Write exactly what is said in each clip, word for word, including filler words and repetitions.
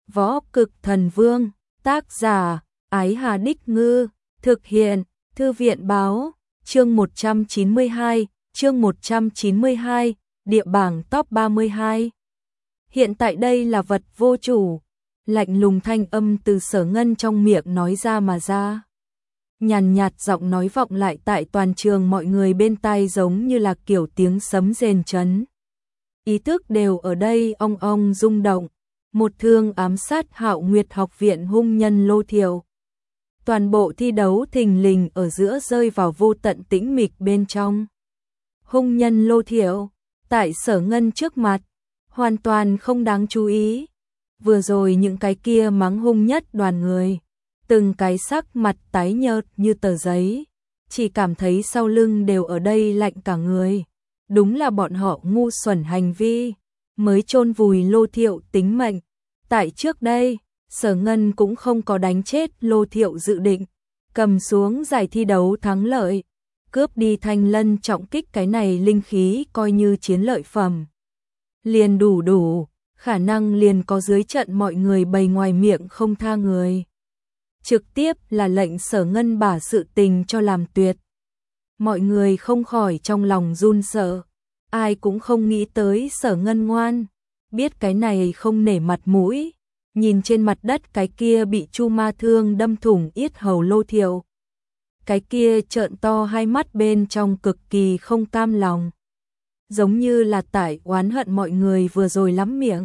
Võ Cực Thần Vương, tác giả, Ái Hà Đích Ngư, thực hiện, Thư viện Báo, chương một trăm chín mươi hai, chương một trăm chín mươi hai, địa bảng top ba mươi hai. Hiện tại đây là vật vô chủ, lạnh lùng thanh âm từ Sở Ngân trong miệng nói ra mà ra. Nhàn nhạt giọng nói vọng lại tại toàn trường mọi người bên tai giống như là kiểu tiếng sấm rền chấn. Ý thức đều ở đây ong ong rung động, một thương ám sát Hạo Nguyệt học viện hung nhân Lô Thiệu. Toàn bộ thi đấu thình lình ở giữa rơi vào vô tận tĩnh mịch bên trong. Hung nhân Lô Thiệu, tại Sở Ngân trước mặt, hoàn toàn không đáng chú ý. Vừa rồi những cái kia mắng hung nhất đoàn người, từng cái sắc mặt tái nhợt như tờ giấy, chỉ cảm thấy sau lưng đều ở đây lạnh cả người. Đúng là bọn họ ngu xuẩn hành vi, mới chôn vùi Lô Thiệu tính mệnh. Tại trước đây, Sở Ngân cũng không có đánh chết Lô Thiệu dự định, cầm xuống giải thi đấu thắng lợi, cướp đi Thanh Lân trọng kích cái này linh khí coi như chiến lợi phẩm. Liền đủ đủ, khả năng liền có dưới trận mọi người bày ngoài miệng không tha người. Trực tiếp là lệnh Sở Ngân bả sự tình cho làm tuyệt. Mọi người không khỏi trong lòng run sợ, ai cũng không nghĩ tới Sở Ngân ngoan, biết cái này không nể mặt mũi, nhìn trên mặt đất cái kia bị chu ma thương đâm thủng yết hầu Lô Thiệu. Cái kia trợn to hai mắt bên trong cực kỳ không cam lòng, giống như là tại oán hận mọi người vừa rồi lắm miệng.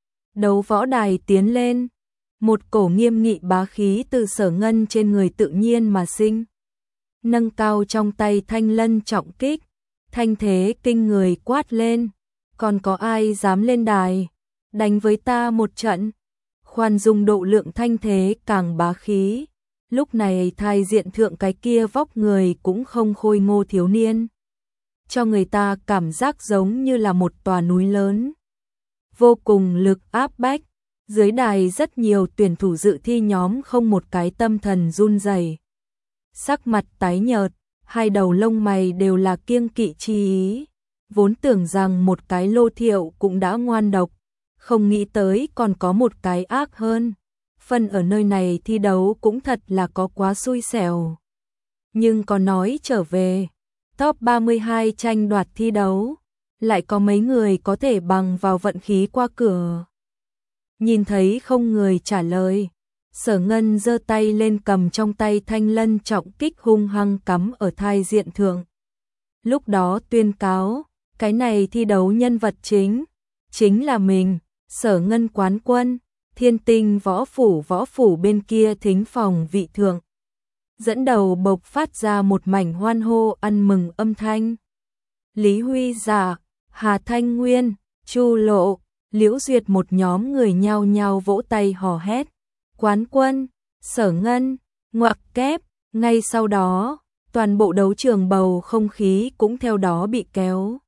Đấu võ đài tiến lên, một cổ nghiêm nghị bá khí từ Sở Ngân trên người tự nhiên mà sinh. Nâng cao trong tay Thanh Lân trọng kích, thanh thế kinh người quát lên, còn có ai dám lên đài, đánh với ta một trận. Khoan dung độ lượng thanh thế càng bá khí, lúc này thai diện thượng cái kia vóc người cũng không khôi ngô thiếu niên, cho người ta cảm giác giống như là một tòa núi lớn, vô cùng lực áp bách. Dưới đài rất nhiều tuyển thủ dự thi nhóm không một cái tâm thần run rẩy, sắc mặt tái nhợt, hai đầu lông mày đều là kiêng kỵ chi ý, vốn tưởng rằng một cái Lô Thiệu cũng đã ngoan độc, không nghĩ tới còn có một cái ác hơn. Phần ở nơi này thi đấu cũng thật là có quá xui xẻo. Nhưng có nói trở về, top ba mươi hai tranh đoạt thi đấu, lại có mấy người có thể bằng vào vận khí qua cửa. Nhìn thấy không người trả lời, Sở Ngân giơ tay lên cầm trong tay Thanh Lân trọng kích hung hăng cắm ở thai diện thượng. Lúc đó tuyên cáo, cái này thi đấu nhân vật chính, chính là mình, Sở Ngân quán quân, Thiên Tinh võ phủ võ phủ bên kia thính phòng vị thượng. Dẫn đầu bộc phát ra một mảnh hoan hô ăn mừng âm thanh. Lý Huy Giả, Hà Thanh Nguyên, Chu Lộ, Liễu Duyệt một nhóm người nhao nhao vỗ tay hò hét. Quán quân, Sở Ngân, ngoặc kép. Ngay sau đó, toàn bộ đấu trường bầu không khí cũng theo đó bị kéo.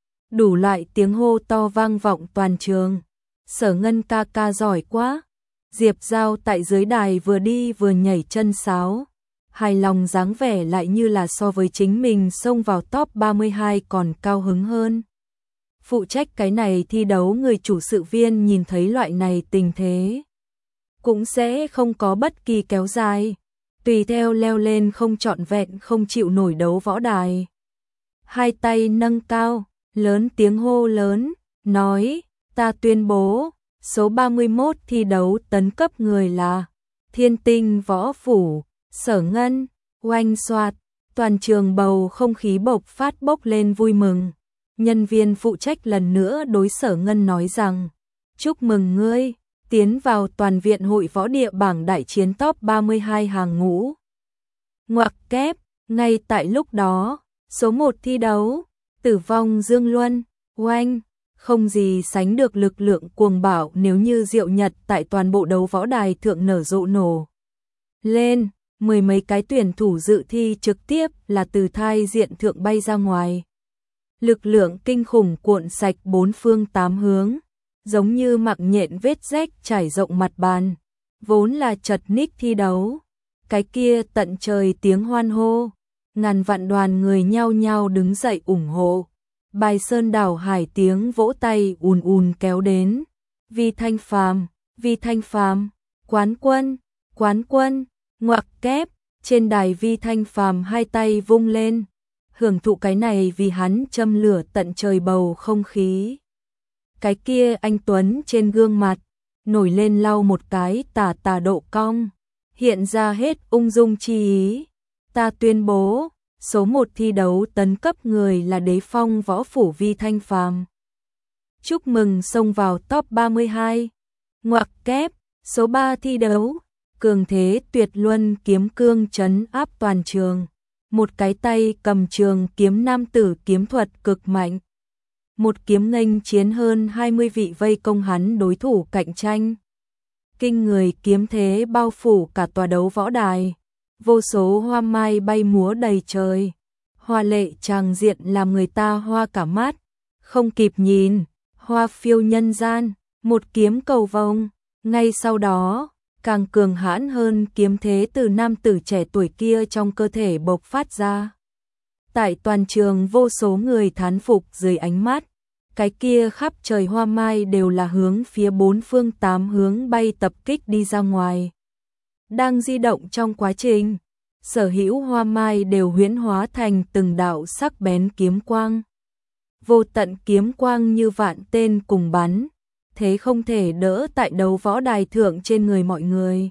Đủ loại tiếng hô to vang vọng toàn trường. Sở Ngân ca ca giỏi quá. Diệp Giao tại dưới đài vừa đi vừa nhảy chân sáo, hài lòng dáng vẻ lại như là so với chính mình xông vào top ba mươi hai còn cao hứng hơn. Phụ trách cái này thi đấu người chủ sự viên nhìn thấy loại này tình thế, cũng sẽ không có bất kỳ kéo dài, tùy theo leo lên không trọn vẹn không chịu nổi đấu võ đài. Hai tay nâng cao, lớn tiếng hô lớn, nói, ta tuyên bố, số ba mươi mốt thi đấu tấn cấp người là Thiên Tinh võ phủ, Sở Ngân. Oanh xoạt, toàn trường bầu không khí bộc phát bốc lên vui mừng. Nhân viên phụ trách lần nữa đối Sở Ngân nói rằng, chúc mừng ngươi, tiến vào toàn viện hội võ địa bảng đại chiến top ba mươi hai hàng ngũ. Ngoặc kép, ngay tại lúc đó, số một thi đấu, tử vong Dương Luân, oanh, không gì sánh được lực lượng cuồng bạo nếu như diệu nhật tại toàn bộ đấu võ đài thượng nở rộ nổ lên, mười mấy cái tuyển thủ dự thi trực tiếp là từ thai diện thượng bay ra ngoài. Lực lượng kinh khủng cuộn sạch bốn phương tám hướng, giống như mạng nhện vết rách trải rộng mặt bàn, vốn là chật ních thi đấu. Cái kia tận trời tiếng hoan hô, ngàn vạn đoàn người nhao nhao đứng dậy ủng hộ. Bài sơn đảo hải tiếng vỗ tay ùn ùn kéo đến. Vi Thanh Phàm, Vi Thanh Phàm, quán quân, quán quân, ngoặc kép, trên đài Vi Thanh Phàm hai tay vung lên, hưởng thụ cái này vì hắn châm lửa tận trời bầu không khí. Cái kia anh Tuấn trên gương mặt, nổi lên lau một cái tà tà độ cong, hiện ra hết ung dung chi ý. Ta tuyên bố, số một thi đấu tấn cấp người là đế phong võ phủ Vi Thanh Phàm. Chúc mừng xông vào top ba mươi hai. Ngoặc kép, số ba thi đấu, cường thế tuyệt luân kiếm cương trấn áp toàn trường. Một cái tay cầm trường kiếm nam tử kiếm thuật cực mạnh. Một kiếm nghênh chiến hơn hai mươi vị vây công hắn đối thủ cạnh tranh. Kinh người kiếm thế bao phủ cả tòa đấu võ đài. Vô số hoa mai bay múa đầy trời. Hoa lệ tràng diện làm người ta hoa cả mắt. Không kịp nhìn, hoa phiêu nhân gian, một kiếm cầu vồng. Ngay sau đó, càng cường hãn hơn kiếm thế từ nam tử trẻ tuổi kia trong cơ thể bộc phát ra. Tại toàn trường vô số người thán phục dưới ánh mắt, cái kia khắp trời hoa mai đều là hướng phía bốn phương tám hướng bay tập kích đi ra ngoài. Đang di động trong quá trình, sở hữu hoa mai đều huyễn hóa thành từng đạo sắc bén kiếm quang. Vô tận kiếm quang như vạn tên cùng bắn, thế không thể đỡ tại đấu võ đài thượng trên người mọi người.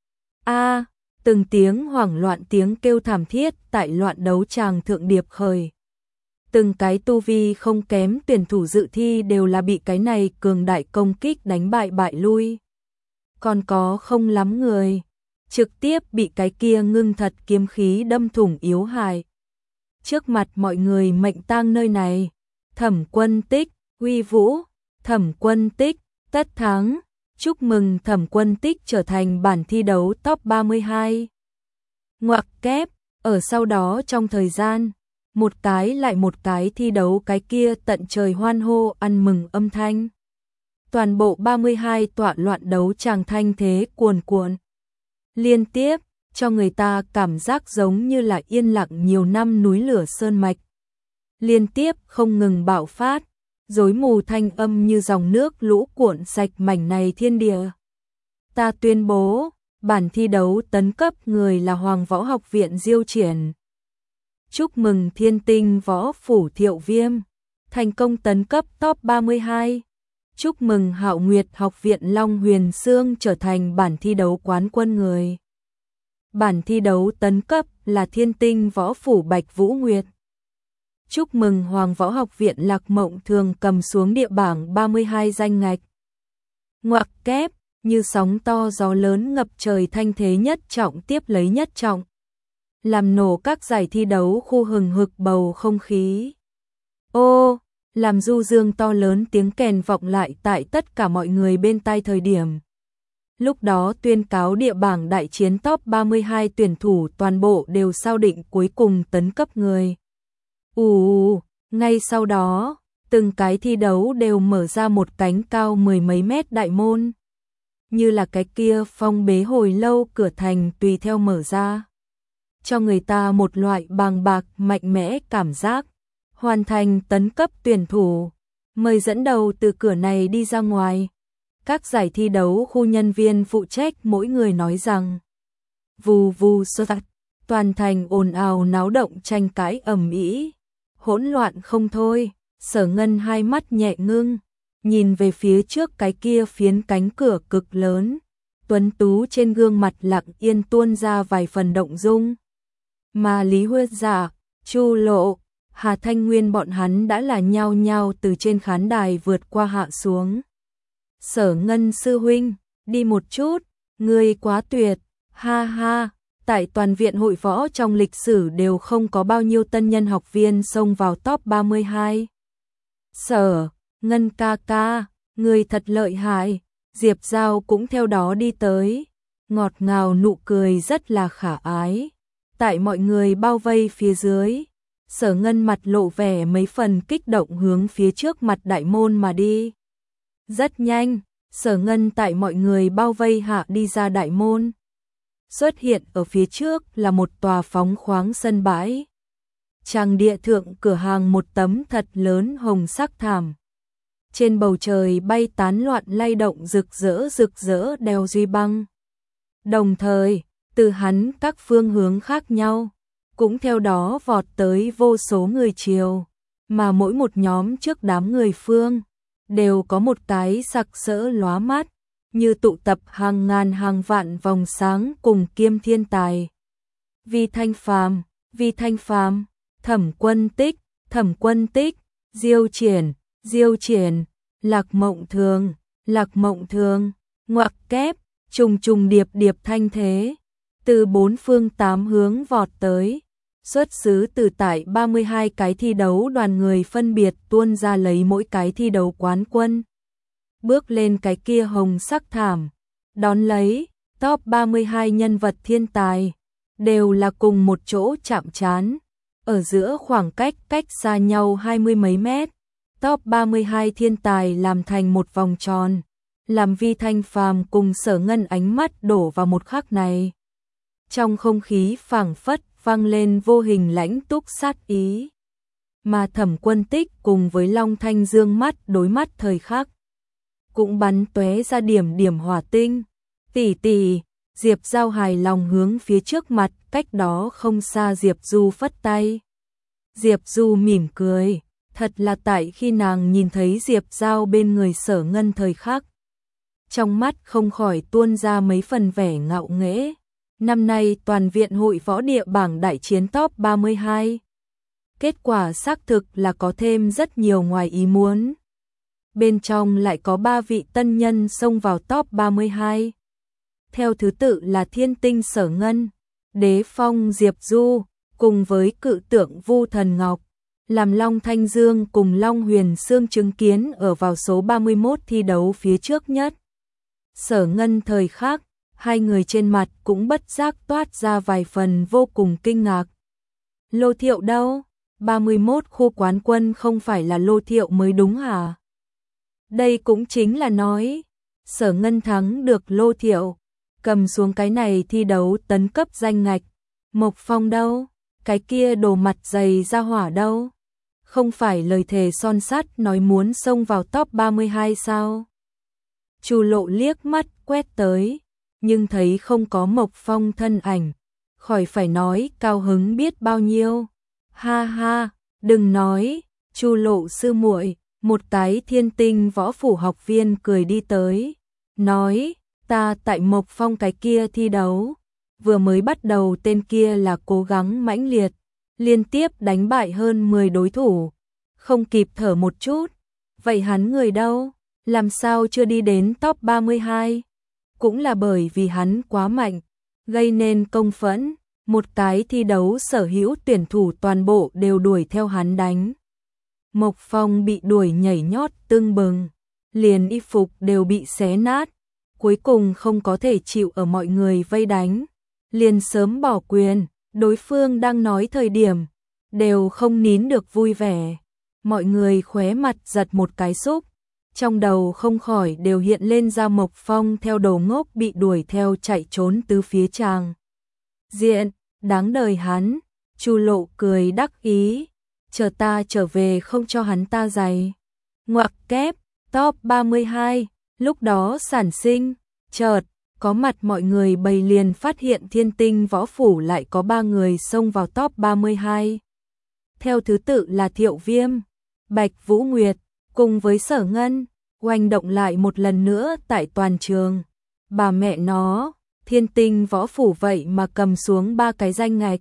A, từng tiếng hoảng loạn tiếng kêu thảm thiết tại loạn đấu tràng thượng điệp khởi. Từng cái tu vi không kém tuyển thủ dự thi đều là bị cái này cường đại công kích đánh bại bại lui. Còn có không lắm người, trực tiếp bị cái kia ngưng thật kiếm khí đâm thủng yếu hại. Trước mặt mọi người mệnh tang nơi này, Thẩm Quân Tích, uy vũ, Thẩm Quân Tích, tất thắng, chúc mừng Thẩm Quân Tích trở thành bản thi đấu top ba mươi hai. Ngoặc kép, ở sau đó trong thời gian, một cái lại một cái thi đấu cái kia tận trời hoan hô ăn mừng âm thanh. Toàn bộ ba mươi hai tọa loạn đấu tràng thanh thế cuồn cuộn. Liên tiếp, cho người ta cảm giác giống như là yên lặng nhiều năm núi lửa sơn mạch. Liên tiếp không ngừng bạo phát, rối mù thanh âm như dòng nước lũ cuộn sạch mảnh này thiên địa. Ta tuyên bố, bản thi đấu tấn cấp người là Hoàng Võ Học viện Diêu Triển. Chúc mừng Thiên Tinh Võ Phủ Thiệu Viêm, thành công tấn cấp top ba mươi hai. Chúc mừng Hạo Nguyệt Học viện Long Huyền Sương trở thành bản thi đấu quán quân người. Bản thi đấu tấn cấp là Thiên Tinh Võ Phủ Bạch Vũ Nguyệt. Chúc mừng Hoàng Võ Học viện Lạc Mộng Thường cầm xuống địa bảng ba mươi hai danh ngạch. Ngoặc kép, như sóng to gió lớn ngập trời thanh thế nhất trọng tiếp lấy nhất trọng. Làm nổ các giải thi đấu khu hừng hực bầu không khí. Ô, làm du dương to lớn tiếng kèn vọng lại tại tất cả mọi người bên tai thời điểm. Lúc đó tuyên cáo địa bảng đại chiến top ba mươi hai tuyển thủ toàn bộ đều sao định cuối cùng tấn cấp người. Ù, ngay sau đó, từng cái thi đấu đều mở ra một cánh cao mười mấy mét đại môn. Như là cái kia phong bế hồi lâu cửa thành tùy theo mở ra. Cho người ta một loại bàng bạc mạnh mẽ cảm giác. Hoàn thành tấn cấp tuyển thủ, mời dẫn đầu từ cửa này đi ra ngoài. Các giải thi đấu khu nhân viên phụ trách mỗi người nói rằng vù vù sơ tạc, toàn thành ồn ào náo động tranh cãi ầm ĩ, hỗn loạn không thôi. Sở Ngân hai mắt nhẹ ngưng, nhìn về phía trước cái kia phiến cánh cửa cực lớn, tuấn tú trên gương mặt lặng yên tuôn ra vài phần động dung. Mà Lý Huyết Giả, Chu Lộ, Hà Thanh Nguyên bọn hắn đã là nhao nhao từ trên khán đài vượt qua hạ xuống. Sở Ngân sư huynh, đi một chút, ngươi quá tuyệt, ha ha, tại toàn viện hội võ trong lịch sử đều không có bao nhiêu tân nhân học viên xông vào top ba mươi hai. Sở, Ngân ca ca, ngươi thật lợi hại, Diệp Giao cũng theo đó đi tới, ngọt ngào nụ cười rất là khả ái. Tại mọi người bao vây phía dưới, Sở Ngân mặt lộ vẻ mấy phần kích động hướng phía trước mặt đại môn mà đi. Rất nhanh, Sở Ngân tại mọi người bao vây hạ đi ra đại môn. Xuất hiện ở phía trước là một tòa phóng khoáng sân bãi. Trang địa thượng cửa hàng một tấm thật lớn hồng sắc thảm. Trên bầu trời bay tán loạn lay động rực rỡ rực rỡ đèo duy băng. Đồng thời, từ hắn các phương hướng khác nhau, cũng theo đó vọt tới vô số người triều, mà mỗi một nhóm trước đám người phương, đều có một cái sặc sỡ lóa mắt, như tụ tập hàng ngàn hàng vạn vòng sáng cùng kiêm thiên tài. Vi Thanh Phàm, Vi Thanh Phàm, Thẩm Quân Tích, Thẩm Quân Tích, Diêu Triển, Diêu Triển, Lạc Mộng Thường, Lạc Mộng Thường, ngoặc kép, trùng trùng điệp điệp thanh thế, từ bốn phương tám hướng vọt tới, xuất xứ từ tại ba mươi hai cái thi đấu đoàn người phân biệt tuôn ra lấy mỗi cái thi đấu quán quân. Bước lên cái kia hồng sắc thảm, đón lấy, top ba mươi hai nhân vật thiên tài, đều là cùng một chỗ chạm trán, ở giữa khoảng cách cách xa nhau hai mươi mấy mét. Top ba mươi hai thiên tài làm thành một vòng tròn, làm Vi Thanh Phàm cùng Sở Ngân ánh mắt đổ vào một khắc này. Trong không khí phảng phất vang lên vô hình lãnh túc sát ý. Mà Thẩm Quân Tích cùng với Long Thanh Dương mắt đối mắt thời khắc, cũng bắn tóe ra điểm điểm hỏa tinh. Tỷ tỷ, Diệp Giao hài lòng hướng phía trước mặt, cách đó không xa Diệp Du phất tay. Diệp Du mỉm cười, thật là tại khi nàng nhìn thấy Diệp Giao bên người Sở Ngân thời khắc, trong mắt không khỏi tuôn ra mấy phần vẻ ngạo nghễ. Năm nay toàn viện hội võ địa bảng đại chiến top ba mươi hai. Kết quả xác thực là có thêm rất nhiều ngoài ý muốn. Bên trong lại có ba vị tân nhân xông vào top ba mươi hai. Theo thứ tự là Thiên Tinh Sở Ngân, Đế Phong Diệp Du, cùng với cự tượng Vu Thần Ngọc, làm Long Thanh Dương cùng Long Huyền Sương chứng kiến ở vào số ba mươi mốt thi đấu phía trước nhất. Sở Ngân thời khắc, hai người trên mặt cũng bất giác toát ra vài phần vô cùng kinh ngạc. Lô Thiệu đâu? ba mươi mốt khu quán quân không phải là Lô Thiệu mới đúng hả? Đây cũng chính là nói, Sở Ngân thắng được Lô Thiệu, cầm xuống cái này thi đấu tấn cấp danh ngạch. Mộc Phong đâu? Cái kia đồ mặt dày ra hỏa đâu? Không phải lời thề son sắt nói muốn xông vào top ba mươi hai sao? Chu Lộ liếc mắt quét tới, nhưng thấy không có Mộc Phong thân ảnh, khỏi phải nói cao hứng biết bao nhiêu. Ha ha, đừng nói, Chu Lộ sư muội, một cái Thiên Tinh võ phủ học viên cười đi tới, nói, ta tại Mộc Phong cái kia thi đấu, vừa mới bắt đầu tên kia là cố gắng mãnh liệt, liên tiếp đánh bại hơn mười đối thủ, không kịp thở một chút. Vậy hắn người đâu? Làm sao chưa đi đến top ba mươi hai? Cũng là bởi vì hắn quá mạnh, gây nên công phẫn, một cái thi đấu sở hữu tuyển thủ toàn bộ đều đuổi theo hắn đánh. Mộc Phong bị đuổi nhảy nhót tưng bừng, liền y phục đều bị xé nát, cuối cùng không có thể chịu ở mọi người vây đánh, liền sớm bỏ quyền, đối phương đang nói thời điểm, đều không nín được vui vẻ. Mọi người khóe mặt giật một cái xúc, trong đầu không khỏi đều hiện lên ra Mộc Phong theo đầu ngốc bị đuổi theo chạy trốn tứ phía tràng diện, đáng đời hắn. Chu Lộ cười đắc ý, chờ ta trở về không cho hắn ta giày. Ngoặc kép, top ba mươi hai, lúc đó sản sinh, chợt, có mặt mọi người bầy liền phát hiện Thiên Tinh võ phủ lại có ba người xông vào top ba mươi hai. Theo thứ tự là Thiệu Viêm, Bạch Vũ Nguyệt, cùng với Sở Ngân, oanh động lại một lần nữa tại toàn trường. Bà mẹ nó, Thiên Tinh võ phủ vậy mà cầm xuống ba cái danh ngạch.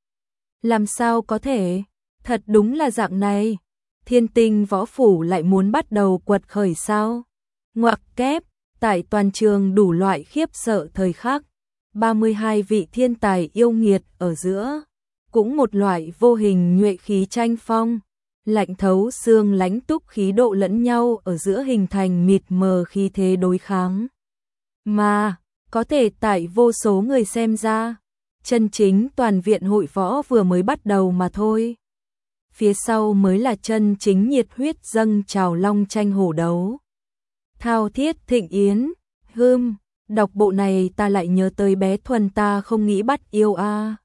Làm sao có thể? Thật đúng là dạng này. Thiên Tinh võ phủ lại muốn bắt đầu quật khởi sao? Ngoặc kép, tại toàn trường đủ loại khiếp sợ thời khắc, ba mươi hai vị thiên tài yêu nghiệt ở giữa, cũng một loại vô hình nhuệ khí tranh phong, lạnh thấu xương lãnh túc khí độ lẫn nhau ở giữa hình thành mịt mờ khí thế đối kháng. Mà, có thể tại vô số người xem ra, chân chính toàn viện hội võ vừa mới bắt đầu mà thôi. Phía sau mới là chân chính nhiệt huyết dâng trào long tranh hổ đấu. Thao thiết thịnh yến, hưm, đọc bộ này ta lại nhớ tới bé Thuần ta không nghĩ bắt yêu a.